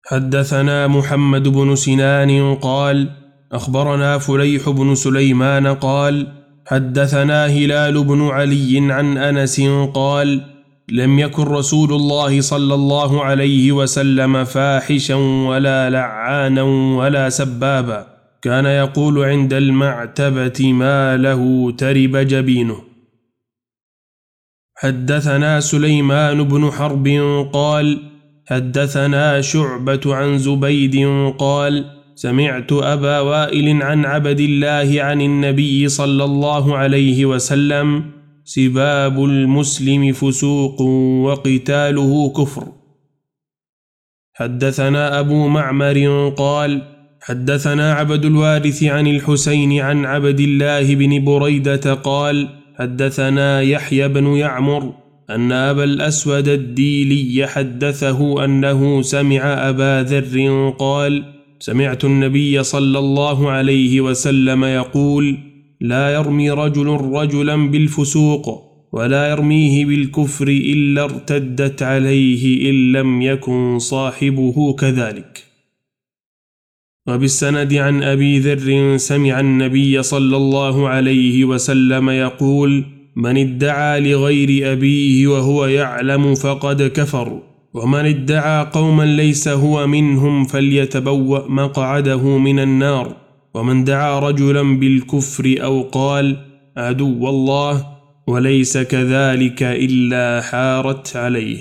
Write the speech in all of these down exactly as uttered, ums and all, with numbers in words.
حدثنا محمد بن سنان قال أخبرنا فليح بن سليمان قال حدثنا هلال بن علي عن أنس قال لم يكن رسول الله صلى الله عليه وسلم فاحشا ولا لعانا ولا سبابا، كان يقول عند المعتبة ما له ترب جبينه. حدثنا سليمان بن حرب قال حدثنا شعبة عن زبيد قال سمعت أبا وائل عن عبد الله عن النبي صلى الله عليه وسلم سباب المسلم فسوق وقتاله كفر. حدثنا أبو معمر قال حدثنا عبد الوارث عن الحسين عن عبد الله بن بريدة قال حدثنا يحيى بن يعمر أن أبا الأسود الديلي حدثه أنه سمع أبا ذر قال سمعت النبي صلى الله عليه وسلم يقول لا يرمي رجل رجلا بالفسوق ولا يرميه بالكفر إلا ارتدت عليه إن لم يكن صاحبه كذلك. وبالسند عن أبي ذر سمع النبي صلى الله عليه وسلم يقول من ادعى لغير أبيه وهو يعلم فقد كفر، ومن ادعى قوما ليس هو منهم فليتبوأ مقعده من النار، ومن دعا رجلا بالكفر أو قال عدو الله وليس كذلك إلا حارت عليه.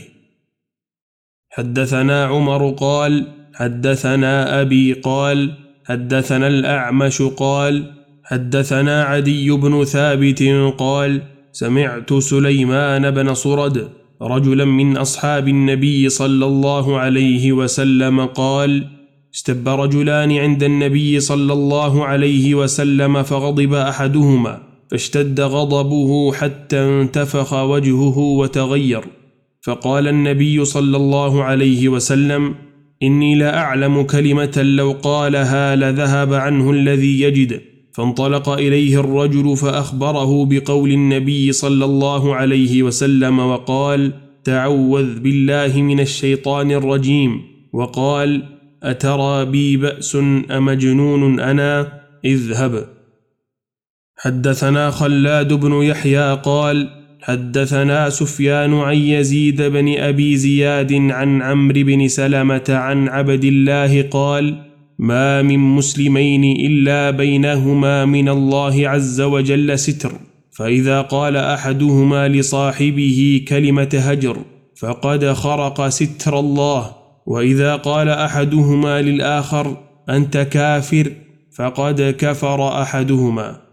حدثنا عمر قال حدثنا أبي قال حدثنا الأعمش قال حدثنا عدي بن ثابت قال سمعت سليمان بن صرد رجلا من أصحاب النبي صلى الله عليه وسلم قال استب رجلان عند النبي صلى الله عليه وسلم فغضب أحدهما فاشتد غضبه حتى انتفخ وجهه وتغير، فقال النبي صلى الله عليه وسلم إني لا أعلم كلمة لو قالها لذهب عنه الذي يجد. فانطلق إليه الرجل فأخبره بقول النبي صلى الله عليه وسلم وقال تعوذ بالله من الشيطان الرجيم، وقال أترى بي بأس أمجنون أنا؟ اذهب. حدثنا خلاد بن يحيى قال حدثنا سفيان عن يزيد بن أبي زياد عن عمرو بن سلمة عن عبد الله قال ما من مسلمين إلا بينهما من الله عز وجل ستر، فإذا قال أحدهما لصاحبه كلمة هجر فقد خرق ستر الله، وإذا قال أحدهما للآخر أنت كافر فقد كفر أحدهما.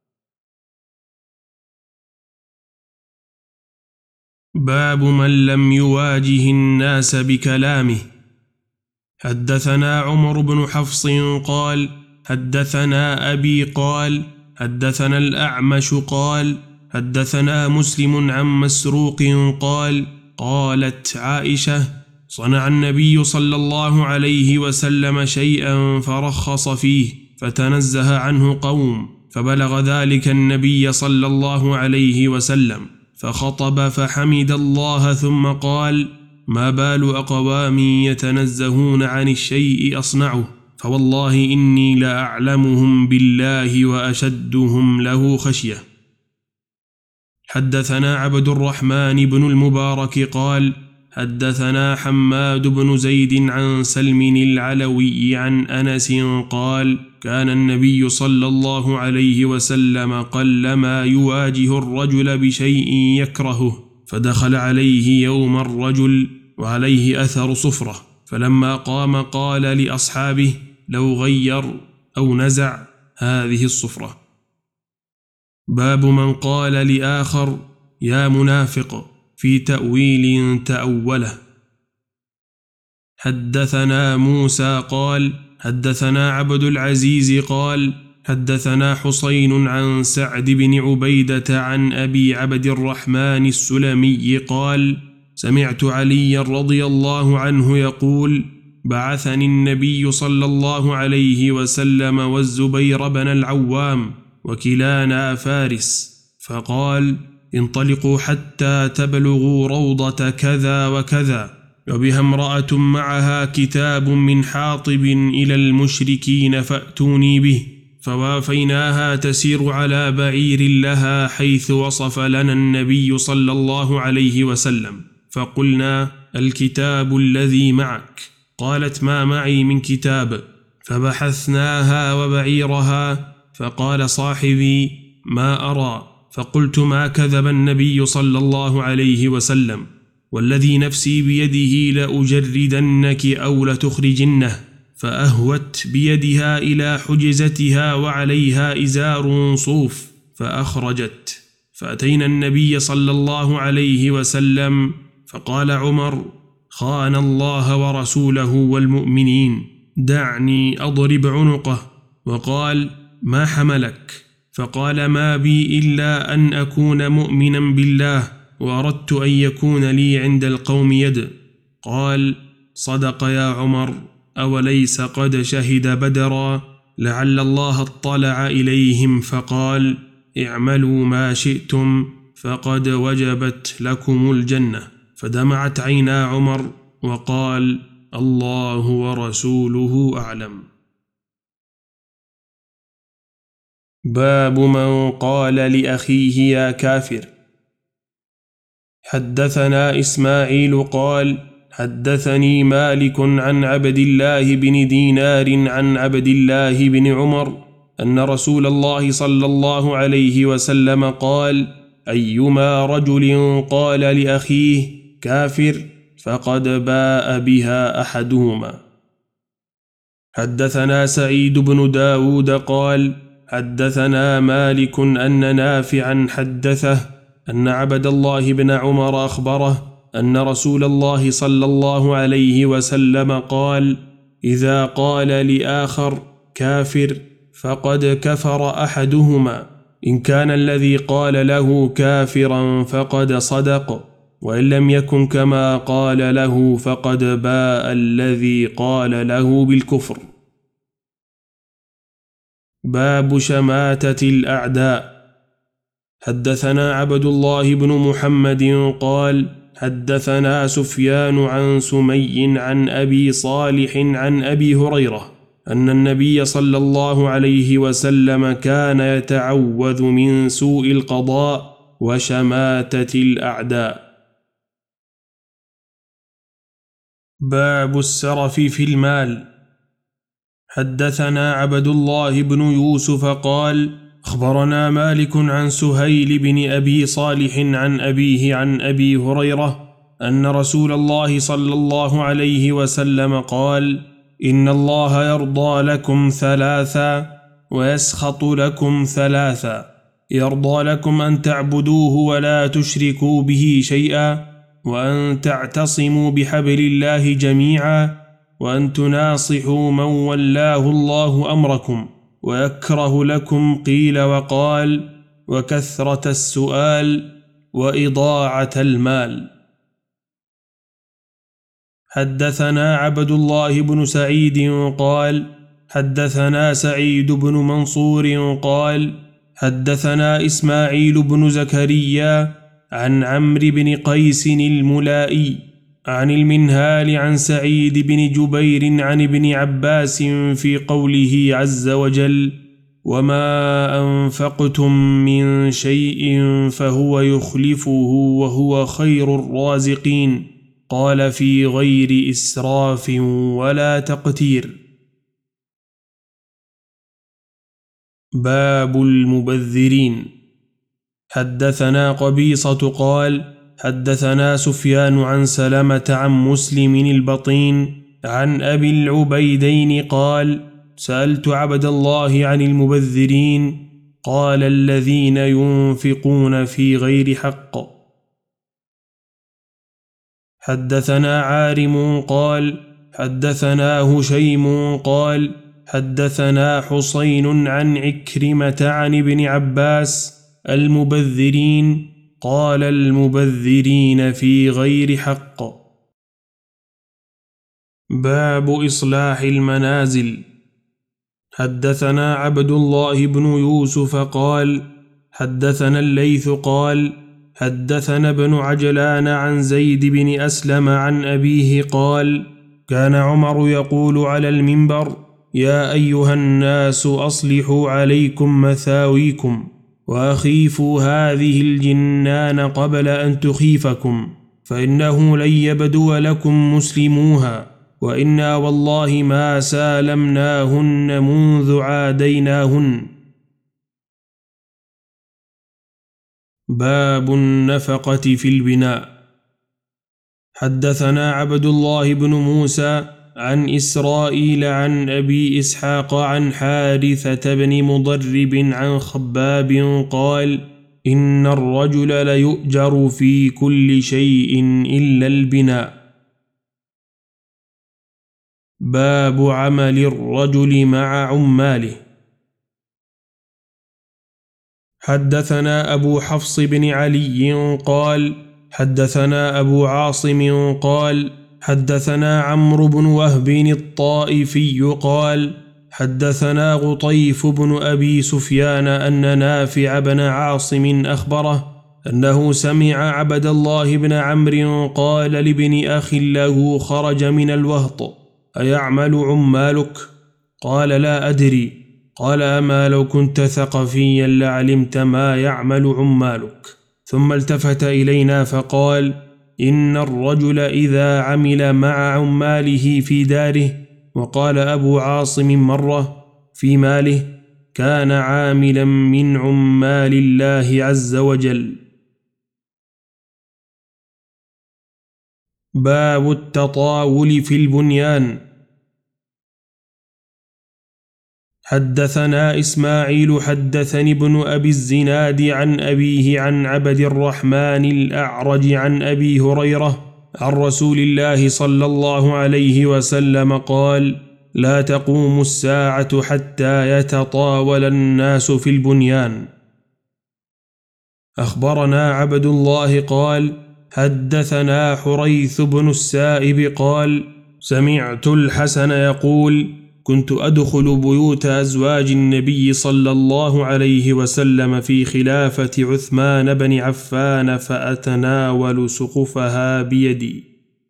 باب من لم يواجه الناس بكلامه. حدثنا عمر بن حفص قال حدثنا أبي قال حدثنا الأعمش قال حدثنا مسلم عن مسروق قال قالت عائشة صنع النبي صلى الله عليه وسلم شيئا فرخص فيه فتنزه عنه قوم، فبلغ ذلك النبي صلى الله عليه وسلم فخطب فحمد الله ثم قال ما بال أقوام يتنزهون عن الشيء أصنعه، فوالله إني لأعلمهم بالله وأشدهم له خشية. حدثنا عبد الرحمن بن المبارك قال حدثنا حماد بن زيد عن سلم العلوي عن أنس قال كان النبي صلى الله عليه وسلم قلما يواجه الرجل بشيء يكرهه، فدخل عليه يوم الرجل وعليه أثر صفرة، فلما قام قال لأصحابه لو غير أو نزع هذه الصفرة. باب من قال لآخر يا منافق في تأويل تأوله. حدثنا موسى قال حدثنا عبد العزيز قال حدثنا حسين عن سعد بن عبيدة عن أبي عبد الرحمن السلمي قال سمعت علي رضي الله عنه يقول بعثني النبي صلى الله عليه وسلم والزبير بن العوام وكلانا فارس، فقال انطلقوا حتى تبلغوا روضة كذا وكذا، وبها امرأة معها كتاب من حاطب إلى المشركين فأتوني به. فوافيناها تسير على بعير لها حيث وصف لنا النبي صلى الله عليه وسلم، فقلنا: الكتاب الذي معك؟ قالت: ما معي من كتاب. فبحثناها وبعيرها، فقال صاحبي: ما أرى. فقلت: ما كذب النبي صلى الله عليه وسلم، والذي نفسي بيده لأجردنك أو لتخرجنه. فأهوت بيدها إلى حجزتها وعليها إزار صوف فأخرجت. فأتينا النبي صلى الله عليه وسلم فقال عمر: خان الله ورسوله والمؤمنين، دعني أضرب عنقه. وقال: ما حملك؟ فقال: ما بي إلا أن أكون مؤمنا بالله، وأردت أن يكون لي عند القوم يد. قال: صدق يا عمر، أوليس قد شهد بدرا؟ لعل الله اطلع إليهم فقال: اعملوا ما شئتم فقد وجبت لكم الجنة. فدمعت عينا عمر وقال: الله ورسوله أعلم. باب من قال لأخيه يا كافر. حدثنا إسماعيل قال: حدثني مالك عن عبد الله بن دينار عن عبد الله بن عمر أن رسول الله صلى الله عليه وسلم قال: أيما رجل قال لأخيه كافر فقد باء بها أحدهما. حدثنا سعيد بن داود قال: حدثنا مالك أن نافعا حدثه أن عبد الله بن عمر أخبره أن رسول الله صلى الله عليه وسلم قال: إذا قال لآخر كافر فقد كفر أحدهما، إن كان الذي قال له كافرا فقد صدق، وإن لم يكن كما قال له فقد باء الذي قال له بالكفر. باب شماتة الأعداء. حدثنا عبد الله بن محمد قال: حدثنا سفيان عن سمي عن أبي صالح عن أبي هريرة أن النبي صلى الله عليه وسلم كان يتعوذ من سوء القضاء وشماتة الأعداء. باب السرف في المال. حدثنا عبد الله بن يوسف قال: أخبرنا مالك عن سهيل بن أبي صالح عن أبيه عن أبي هريرة أن رسول الله صلى الله عليه وسلم قال: إن الله يرضى لكم ثلاثا ويسخط لكم ثلاثا: يرضى لكم أن تعبدوه ولا تشركوا به شيئا، وأن تعتصموا بحبل الله جميعا، وأن تناصحوا من ولاه الله أمركم، ويكره لكم قيل وقال وكثرة السؤال وإضاعة المال. حدثنا عبد الله بن سعيد قال: حدثنا سعيد بن منصور قال: حدثنا إسماعيل بن زكريا عن عمرو بن قيس الملائي عن المنهال عن سعيد بن جبير عن ابن عباس في قوله عز وجل: وما أنفقتم من شيء فهو يخلفه وهو خير الرازقين، قال: في غير إسراف ولا تقتير. باب المبذرين. حدثنا قبيصة قال: حدثنا سفيان عن سلمة عن مسلم البطين عن أبي العبيدين قال: سألت عبد الله عن المبذرين، قال: الذين ينفقون في غير حق. حدثنا عارم قال: حدثنا هشيم قال: حدثنا حسين عن عكرمة عن ابن عباس: المبذرين، قال: المبذرين في غير حق. باب إصلاح المنازل. حدثنا عبد الله بن يوسف قال: حدثنا الليث قال: حدثنا ابن عجلان عن زيد بن أسلم عن أبيه قال كان عمر يقول على المنبر يا أيها الناس أصلحوا عليكم مثاويكم وأخيفوا هذه الجنان قبل أن تخيفكم فإنه لن يبدو لكم مسلموها وإنا والله ما سالمناهن منذ عاديناهن. باب النفقة في البناء. حدثنا عبد الله بن موسى عن إسرائيل عن أبي إسحاق عن حارثة بن مضرب عن خباب قال إن الرجل ليؤجر في كل شيء إلا البناء. باب عمل الرجل مع عماله. حدثنا أبو حفص بن علي قال حدثنا أبو عاصم قال حدثنا عمرو بن وهب الطائفي قال حدثنا غطيف بن أبي سفيان أن نافع بن عاصم أخبره أنه سمع عبد الله بن عمرو قال لابن أخ له خرج من الوهط أيعمل عمالك؟ قال لا أدري. قال أما لو كنت ثقفيا لعلمت ما يعمل عمالك. ثم التفت إلينا فقال إن الرجل إذا عمل مع عماله في داره، وقال أبو عاصم مرة في ماله، كان عاملا من عمال الله عز وجل. باب التطاول في البنيان. حدثنا إسماعيل حدثني ابن أبي الزناد عن أبيه عن عبد الرحمن الأعرج عن أبي هريرة عن رسول الله صلى الله عليه وسلم قال لا تقوم الساعة حتى يتطاول الناس في البنيان. أخبرنا عبد الله قال حدثنا حريث بن السائب قال سمعت الحسن يقول كنت أدخل بيوت أزواج النبي صلى الله عليه وسلم في خلافة عثمان بن عفان فأتناول سقفها بيدي.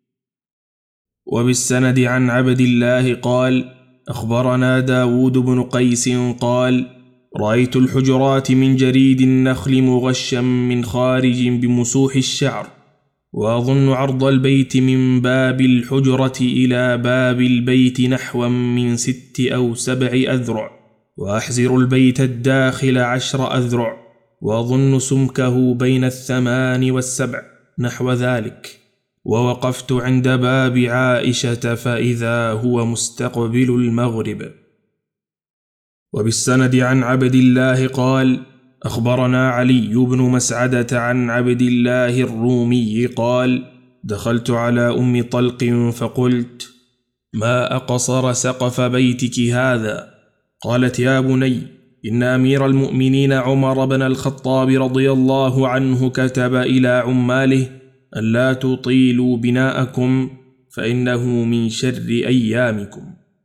وبالسند عن عبد الله قال أخبرنا داود بن قيس قال رأيت الحجرات من جريد النخل مغشا من خارج بمسوح الشعر، وأظن عرض البيت من باب الحجرة إلى باب البيت نحو من ست أو سبع أذرع، وأحزر البيت الداخل عشر أذرع، وأظن سمكه بين الثمان والسبع نحو ذلك. ووقفت عند باب عائشة فإذا هو مستقبل المغرب. وبالسند عن عبد الله قال أخبرنا علي بن مسعدة عن عبد الله الرومي قال دخلت على أم طلق فقلت ما أقصر سقف بيتك هذا؟ قالت يا بني إن أمير المؤمنين عمر بن الخطاب رضي الله عنه كتب إلى عماله ألا تطيلوا بناءكم فإنه من شر أيامكم.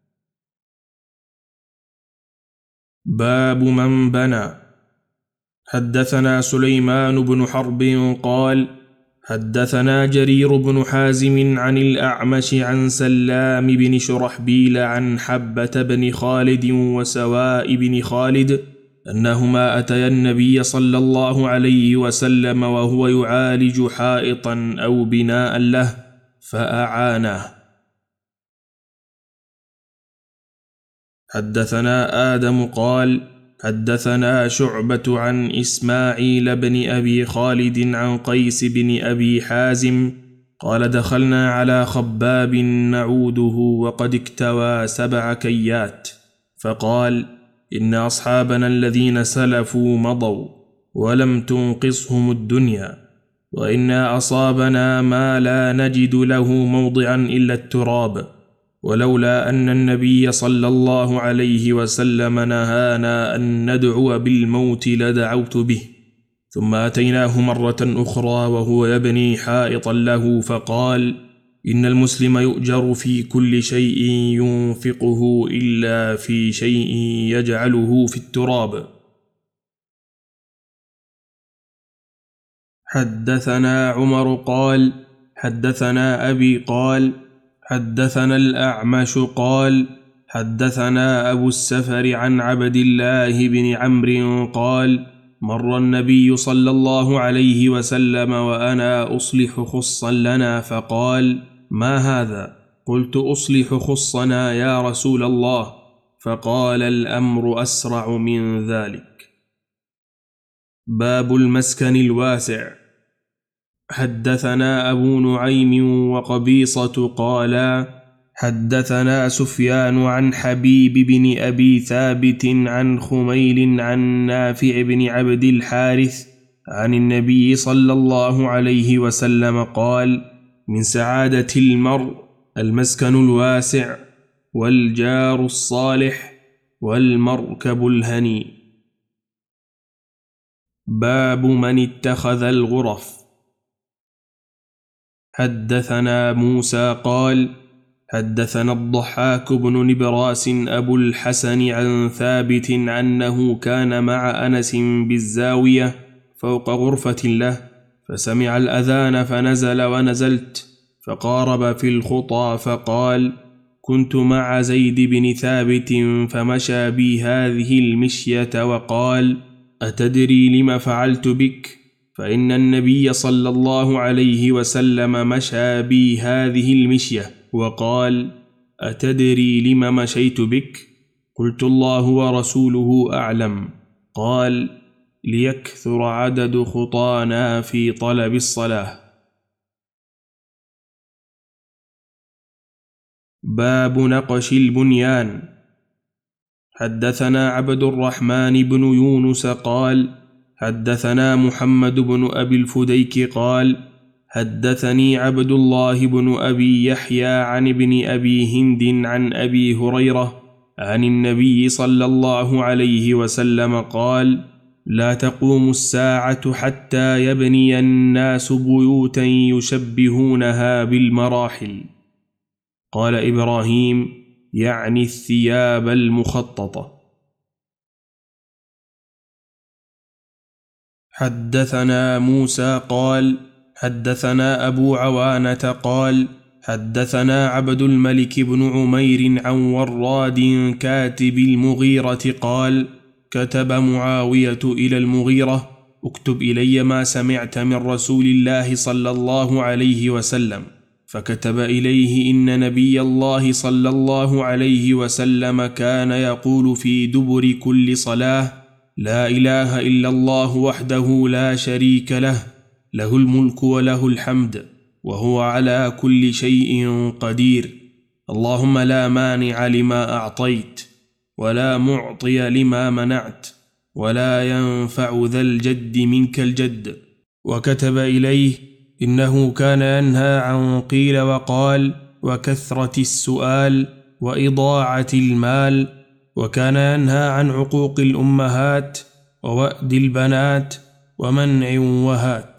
باب من بنى. حدثنا سليمان بن حرب قال حدثنا جرير بن حازم عن الأعمش عن سلام بن شرحبيل عن حبة بن خالد وسواء بن خالد أنهما أتيا النبي صلى الله عليه وسلم وهو يعالج حائطا أو بناء له فأعانه. حدثنا آدم قال حدثنا شعبة عن إسماعيل بن أبي خالد عن قيس بن أبي حازم قال دخلنا على خباب نعوده وقد اكتوى سبع كيات، فقال إن أصحابنا الذين سلفوا مضوا ولم تنقصهم الدنيا، وإنا أصابنا ما لا نجد له موضعا إلا التراب، ولولا أن النبي صلى الله عليه وسلم نهانا أن ندعو بالموت لدعوت به. ثم أتيناه مرة أخرى وهو يبني حائطا له فقال إن المسلم يؤجر في كل شيء ينفقه إلا في شيء يجعله في التراب. حدثنا عمر قال حدثنا أبي قال حدثنا الأعمش قال حدثنا أبو السفر عن عبد الله بن عمرو قال مر النبي صلى الله عليه وسلم وأنا أصلح خصا لنا فقال ما هذا؟ قلت أصلح خصنا يا رسول الله، فقال الأمر أسرع من ذلك. باب المسكن الواسع. حدثنا أبو نعيم وقبيصة قالا حدثنا سفيان عن حبيب بن أبي ثابت عن خميل عن نافع بن عبد الحارث عن النبي صلى الله عليه وسلم قال من سعادة المرء المسكن الواسع والجار الصالح والمركب الهني. باب من اتخذ الغرف. حدثنا موسى قال حدثنا الضحاك بن نبراس أبو الحسن عن ثابت أنه كان مع أنس بالزاوية فوق غرفة له، فسمع الأذان فنزل ونزلت، فقارب في الخطى فقال كنت مع زيد بن ثابت فمشى بي هذه المشية وقال أتدري لم فعلت بك؟ فإن النبي صلى الله عليه وسلم مشى بي هذه المشية وقال أتدري لم مشيت بك؟ قلت الله ورسوله أعلم. قال ليكثر عدد خطانا في طلب الصلاة. باب نقش البنيان. حدثنا عبد الرحمن بن يونس قال حدثنا محمد بن أبي الفديك قال حدثني عبد الله بن أبي يحيى عن ابن أبي هند عن أبي هريرة عن النبي صلى الله عليه وسلم قال لا تقوم الساعة حتى يبني الناس بيوتا يشبهونها بالمراحل. قال إبراهيم يعني الثياب المخططة. حدثنا موسى قال حدثنا أبو عوانة قال حدثنا عبد الملك بن عمير عن وراد كاتب المغيرة قال كتب معاوية إلى المغيرة اكتب إلي ما سمعت من رسول الله صلى الله عليه وسلم، فكتب إليه إن نبي الله صلى الله عليه وسلم كان يقول في دبر كل صلاة لا إله إلا الله وحده لا شريك له له الملك وله الحمد وهو على كل شيء قدير، اللهم لا مانع لما أعطيت ولا معطي لما منعت ولا ينفع ذا الجد منك الجد. وكتب إليه إنه كان ينهى عن قيل وقال وكثرة السؤال وإضاعة المال، وكان ينهى عن عقوق الأمهات ووأد البنات ومنع وهات.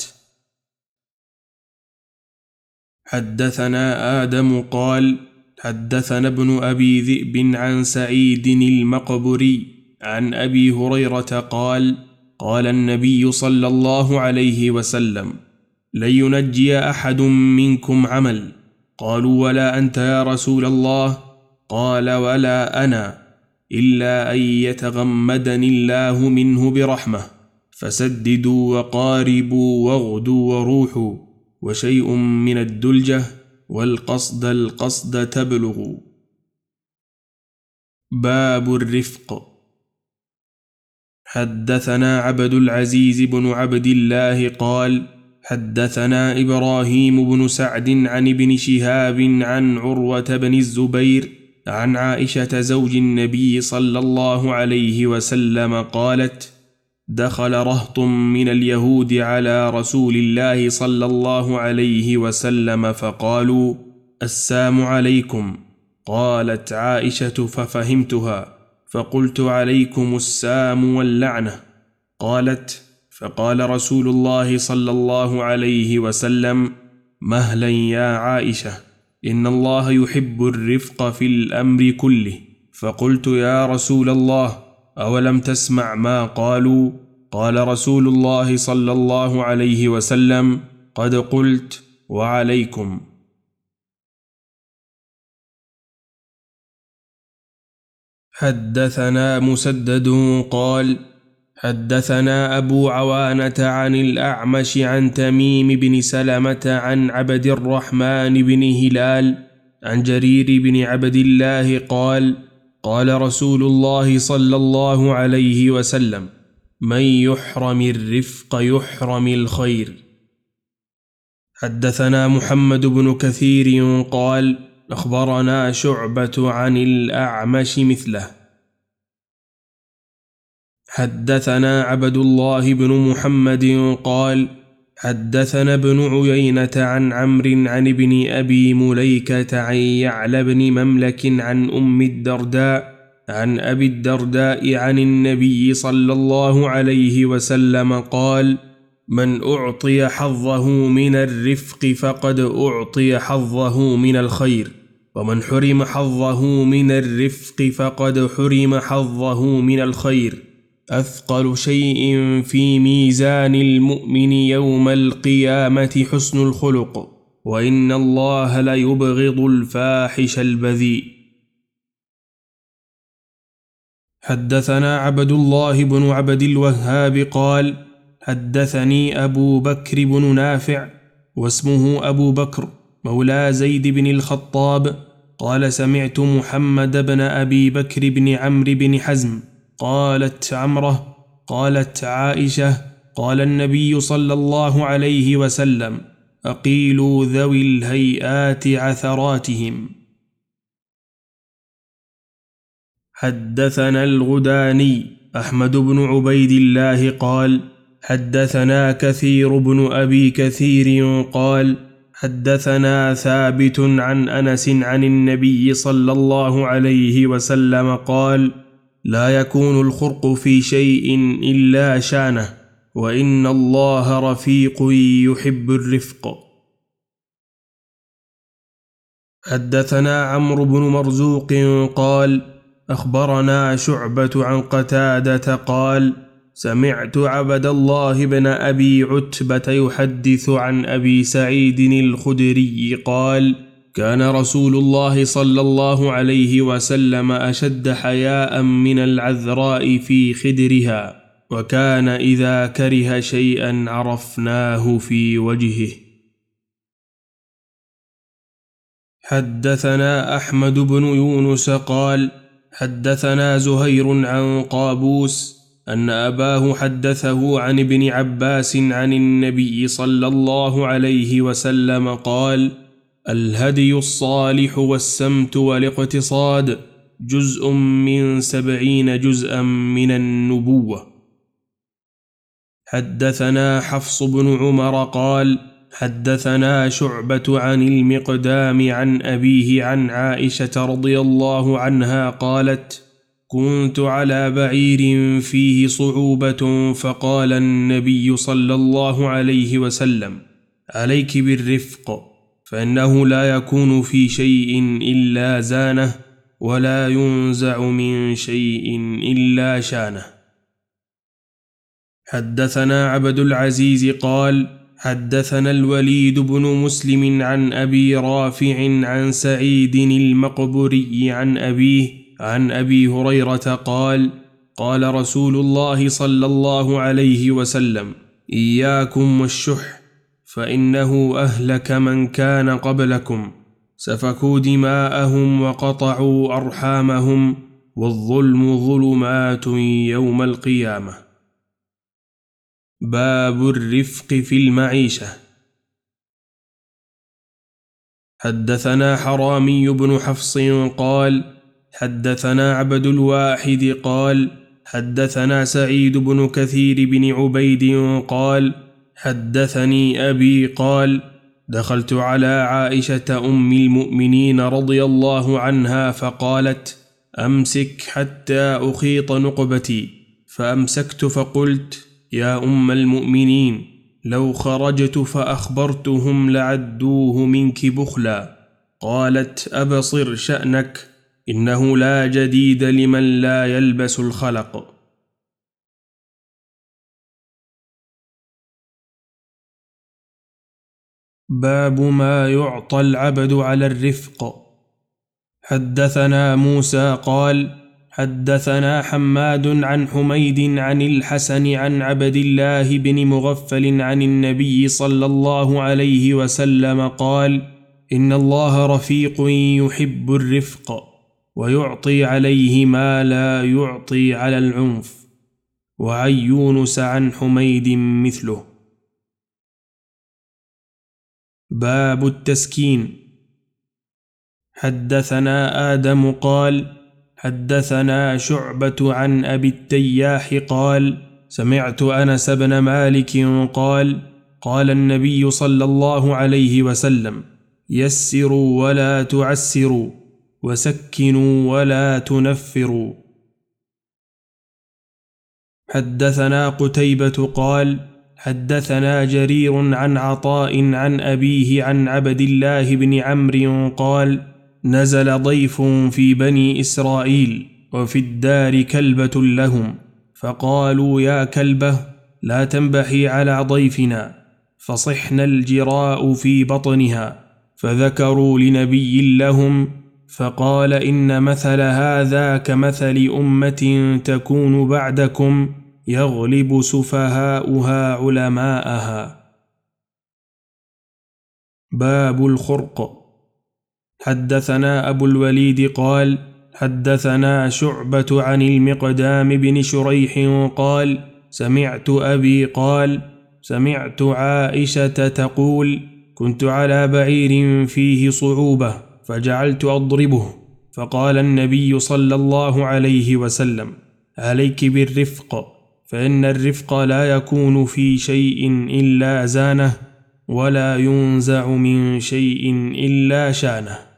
حدثنا آدم قال حدثنا ابن أبي ذئب عن سعيد المقبري عن أبي هريرة قال قال النبي صلى الله عليه وسلم لن ينجي أحد منكم عمل. قالوا ولا أنت يا رسول الله؟ قال ولا أنا، إلا أن يتغمدني الله منه برحمة، فسددوا وقاربوا واغدوا وروحوا، وشيء من الدلجة والقصد القصد تبلغ. باب الرفق. حدثنا عبد العزيز بن عبد الله قال حدثنا إبراهيم بن سعد عن ابن شهاب عن عروة بن الزبير عن عائشة زوج النبي صلى الله عليه وسلم قالت دخل رهط من اليهود على رسول الله صلى الله عليه وسلم فقالوا السلام عليكم. قالت عائشة ففهمتها فقلت عليكم السام واللعنة. قالت فقال رسول الله صلى الله عليه وسلم مهلا يا عائشة، إن الله يحب الرفق في الأمر كله. فقلت يا رسول الله أولم تسمع ما قالوا؟ قال رسول الله صلى الله عليه وسلم: قد قلت وعليكم. حدثنا مسدد قال: حدثنا أبو عوانة عن الأعمش عن تميم بن سلمة عن عبد الرحمن بن هلال عن جرير بن عبد الله قال: قال رسول الله صلى الله عليه وسلم: من يحرم الرفق يحرم الخير. حدثنا محمد بن كثير قال: أخبرنا شعبة عن الأعمش مثله. حدثنا عبد الله بن محمد قال: حدثنا ابن عيينة عن عمرو عن ابن أبي مليكة عن يعلى بن مملك عن أم الدرداء عن أبي الدرداء عن النبي صلى الله عليه وسلم قال: من أعطي حظه من الرفق فقد أعطي حظه من الخير، ومن حرم حظه من الرفق فقد حرم حظه من الخير. أثقل شيء في ميزان المؤمن يوم القيامة حسن الخلق، وإن الله ليبغض الفاحش البذيء. حدثنا عبد الله بن عبد الوهاب قال: حدثني أبو بكر بن نافع واسمه أبو بكر مولى زيد بن الخطاب قال: سمعت محمد بن أبي بكر بن عمرو بن حزم قالت عمره قالت عائشة: قال النبي صلى الله عليه وسلم: أقيلوا ذوي الهيئات عثراتهم. حدثنا الغداني أحمد بن عبيد الله قال: حدثنا كثير بن أبي كثير قال: حدثنا ثابت عن أنس عن النبي صلى الله عليه وسلم قال: لا يكون الخرق في شيء إلا شانه، وإن الله رفيق يحب الرفق. حدثنا عمرو بن مرزوق قال: أخبرنا شعبة عن قتادة قال: سمعت عبد الله بن أبي عتبة يحدث عن أبي سعيد الخدري قال: كان رسول الله صلى الله عليه وسلم أشد حياء من العذراء في خدرها، وكان إذا كره شيئا عرفناه في وجهه. حدثنا أحمد بن يونس قال: حدثنا زهير عن قابوس أن أباه حدثه عن ابن عباس عن النبي صلى الله عليه وسلم قال: الهدي الصالح والسمت والاقتصاد جزء من سبعين جزءا من النبوة. حدثنا حفص بن عمر قال: حدثنا شعبة عن المقدام عن أبيه عن عائشة رضي الله عنها قالت: كنت على بعير فيه صعوبة، فقال النبي صلى الله عليه وسلم: عليك بالرفق، فإنه لا يكون في شيء إلا زانه، ولا ينزع من شيء إلا شانه. حدثنا عبد العزيز قال: حدثنا الوليد بن مسلم عن أبي رافع عن سعيد المقبري عن أبيه عن أبي هريرة قال: قال رسول الله صلى الله عليه وسلم: إياكم والشح، فإنه أهلك من كان قبلكم، سفكوا دماءهم وقطعوا أرحامهم، والظلم ظلمات يوم القيامة. باب الرفق في المعيشة. حدثنا حرامي بن حفص قال: حدثنا عبد الواحد قال: حدثنا سعيد بن كثير بن عبيد قال: حدثني أبي قال: دخلت على عائشة أم المؤمنين رضي الله عنها فقالت: أمسك حتى أخيط نقبتي، فأمسكت فقلت: يا أم المؤمنين، لو خرجت فأخبرتهم لعدوه منك بخلا. قالت: أبصر شأنك، إنه لا جديد لمن لا يلبس الخلق. باب ما يعطى العبد على الرفق. حدثنا موسى قال حدثنا حماد عن حميد عن الحسن عن عبد الله بن مغفل عن النبي صلى الله عليه وسلم قال: إن الله رفيق يحب الرفق ويعطي عليه ما لا يعطي على العنف. وعن يونس عن حميد مثله. باب التسكين. حدثنا آدم قال حدثنا شعبة عن أبي التياح قال: سمعت أنس بن مالك قال: قال النبي صلى الله عليه وسلم: يسروا ولا تعسروا وسكنوا ولا تنفروا. حدثنا قتيبة قال حدثنا جرير عن عطاء عن أبيه عن عبد الله بن عمرو قال: نزل ضيف في بني إسرائيل وفي الدار كلبة لهم، فقالوا: يا كلبة لا تنبحي على ضيفنا، فصحنا الجراء في بطنها. فذكروا لنبي لهم فقال: إن مثل هذا كمثل أمة تكون بعدكم يغلب سفهاؤها علماءها. باب الخرق. حدثنا أبو الوليد قال حدثنا شعبة عن المقدام بن شريح قال: سمعت أبي قال: سمعت عائشة تقول: كنت على بعير فيه صعوبة فجعلت أضربه، فقال النبي صلى الله عليه وسلم: عليك بالرفق، فإن الرفق لا يكون في شيء إلا زانه، ولا ينزع من شيء إلا شانه.